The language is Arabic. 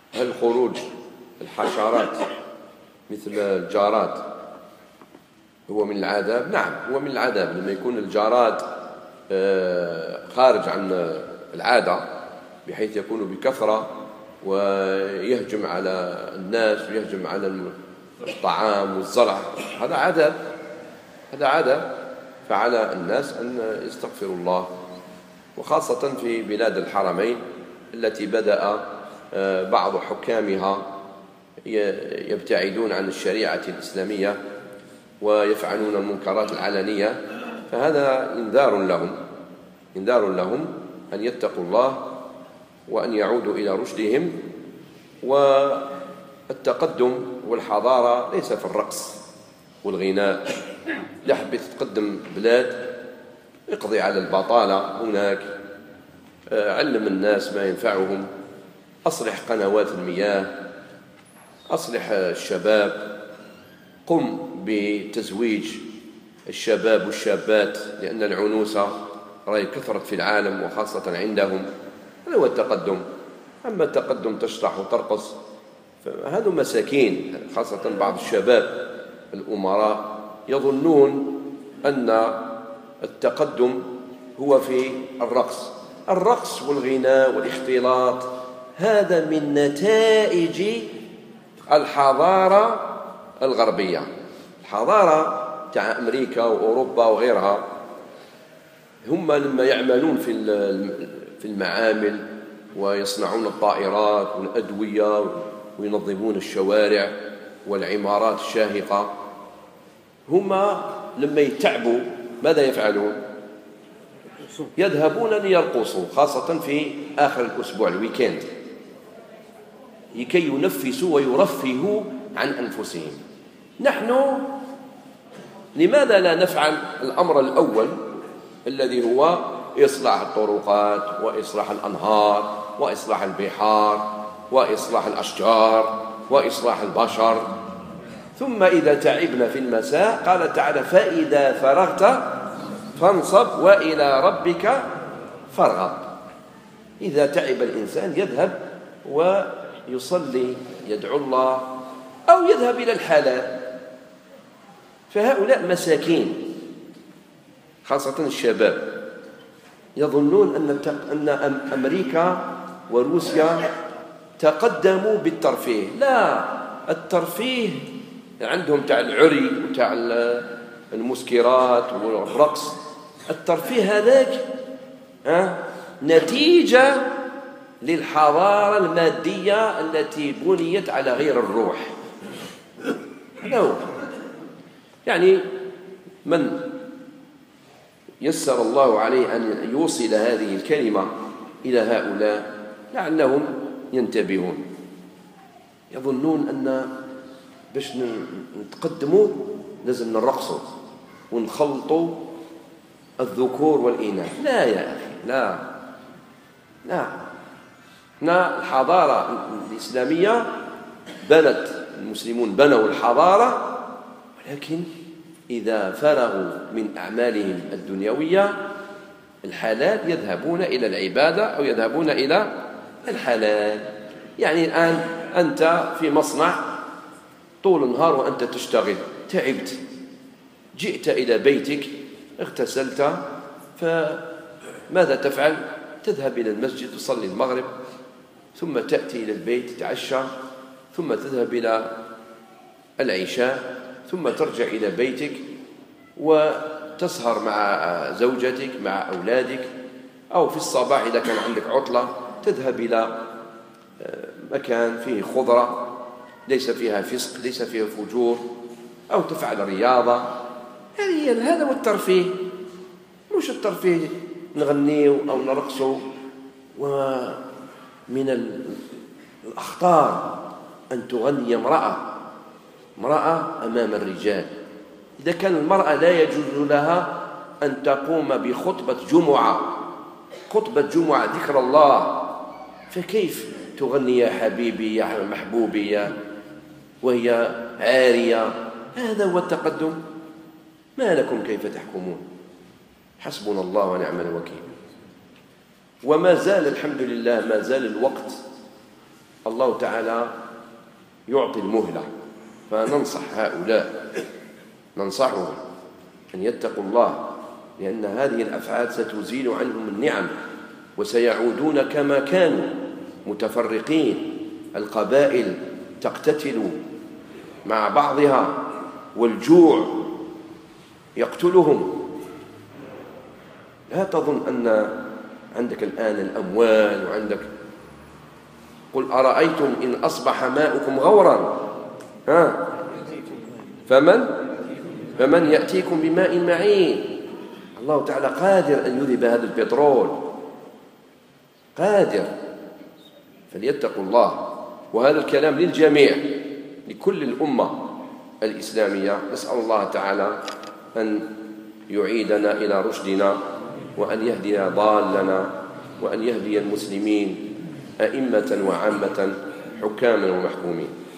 هل خروج الحشرات مثل الجارات هو من العذاب؟ نعم، هو من العذاب. لما يكون الجارات خارج عن العادة بحيث يكون بكثرة ويهجم على الناس ويهجم على الطعام والزرع، هذا عذاب، هذا عذاب. فعلى الناس أن يستغفروا الله، وخاصة في بلاد الحرمين التي بدأ بعض حكامها يبتعدون عن الشريعة الإسلامية ويفعلون المنكرات العلنية، فهذا إنذار لهم أن يتقوا الله وأن يعودوا إلى رشدهم. والتقدم والحضارة ليس في الرقص والغناء. إذا حبيت تقدم بلاد اقضي على البطالة هناك، علم الناس ما ينفعهم، أصلح قنوات المياه، أصلح الشباب، قم بتزويج الشباب والشابات، لأن العنوسة رأي كثرت في العالم وخاصة عندهم. هذا هو التقدم. أما التقدم تشطح وترقص فهذا مساكين. خاصة بعض الشباب الأمراء يظنون أن التقدم هو في الرقص والغناء والاختلاط. هذا من نتائج الحضارة الغربية. الحضارة تاع أمريكا وأوروبا وغيرها، هم لما يعملون في المعامل ويصنعون الطائرات والأدوية وينظمون الشوارع والعمارات الشاهقة، هم لما يتعبوا ماذا يفعلون؟ يذهبون ليرقصوا، خاصة في آخر الأسبوع الويكند، لكي ينفسوا ويرفهوا عن أنفسهم. نحن لماذا لا نفعل الأمر الأول الذي هو إصلاح الطرقات وإصلاح الأنهار وإصلاح البحار وإصلاح الأشجار وإصلاح البشر؟ ثم إذا تعبنا في المساء قال تعالى: فإذا فرغت فانصب وإلى ربك فارغب. إذا تعب الإنسان يذهب ويصلي، يدعو الله، أو يذهب إلى الحلال. فهؤلاء مساكين، خاصة الشباب، يظنون أن أمريكا وروسيا تقدموا بالترفيه. لا، الترفيه عندهم تاع العري وتاع المسكرات والرقص. الترفيه هذاك نتيجة للحضارة المادية التي بنيت على غير الروح. هذا هو. يعني من يسر الله عليه أن يوصل هذه الكلمة إلى هؤلاء لعلهم ينتبهون. يظنون أن باش نتقدموا لازم نرقصوا ونخلطوا الذكور والإناث. لا يا أخي، لا. الحضارة الإسلامية المسلمون بنوا الحضارة، ولكن إذا فرغوا من أعمالهم الدنيوية الحلال يذهبون إلى العبادة أو يذهبون إلى الحلال. يعني الآن أنت في مصنع طول النهار وأنت تشتغل، تعبت، جئت إلى بيتك، اغتسلت، فماذا تفعل؟ تذهب إلى المسجد تصلي المغرب، ثم تأتي إلى البيت تتعشى، ثم تذهب إلى العشاء، ثم ترجع إلى بيتك وتسهر مع زوجتك مع أولادك، أو في الصباح إذا كان عندك عطلة تذهب إلى مكان فيه خضرة ليس فيها فسق ليس فيها فجور، أو تفعل رياضة. هذا هو الترفيه. مش الترفيه نغنيو أو نرقصوا. ومن الأخطار أن تغني امرأة أمام الرجال. إذا كان المرأة لا يجوز لها أن تقوم بخطبة جمعة ذكر الله، فكيف تغني يا حبيبي يا محبوبي وهي عارية؟ هذا هو التقدم. ما لكم كيف تحكمون؟ حسبنا الله ونعم الوكيل. وما زال الحمد لله ما زال الوقت الله تعالى يعطي المهلة. فننصح هؤلاء، ننصحهم أن يتقوا الله، لأن هذه الأفعال ستزيل عنهم النعم وسيعودون كما كانوا متفرقين، القبائل تقتتل مع بعضها والجوع يقتلهم. لا تظن أن عندك الآن الأموال وعندك، قل أرأيتم إن أصبح ماؤكم غورا فمن يأتيكم بماء معين. الله تعالى قادر أن يذهب هذا البترول، قادر. فليتقوا الله. وهذا الكلام للجميع، لكل الأمة الإسلامية. نسأل الله تعالى أن يعيدنا إلى رشدنا، وأن يهدي ضالنا، وأن يهدي المسلمين أئمة وعامة، حكاما ومحكومين.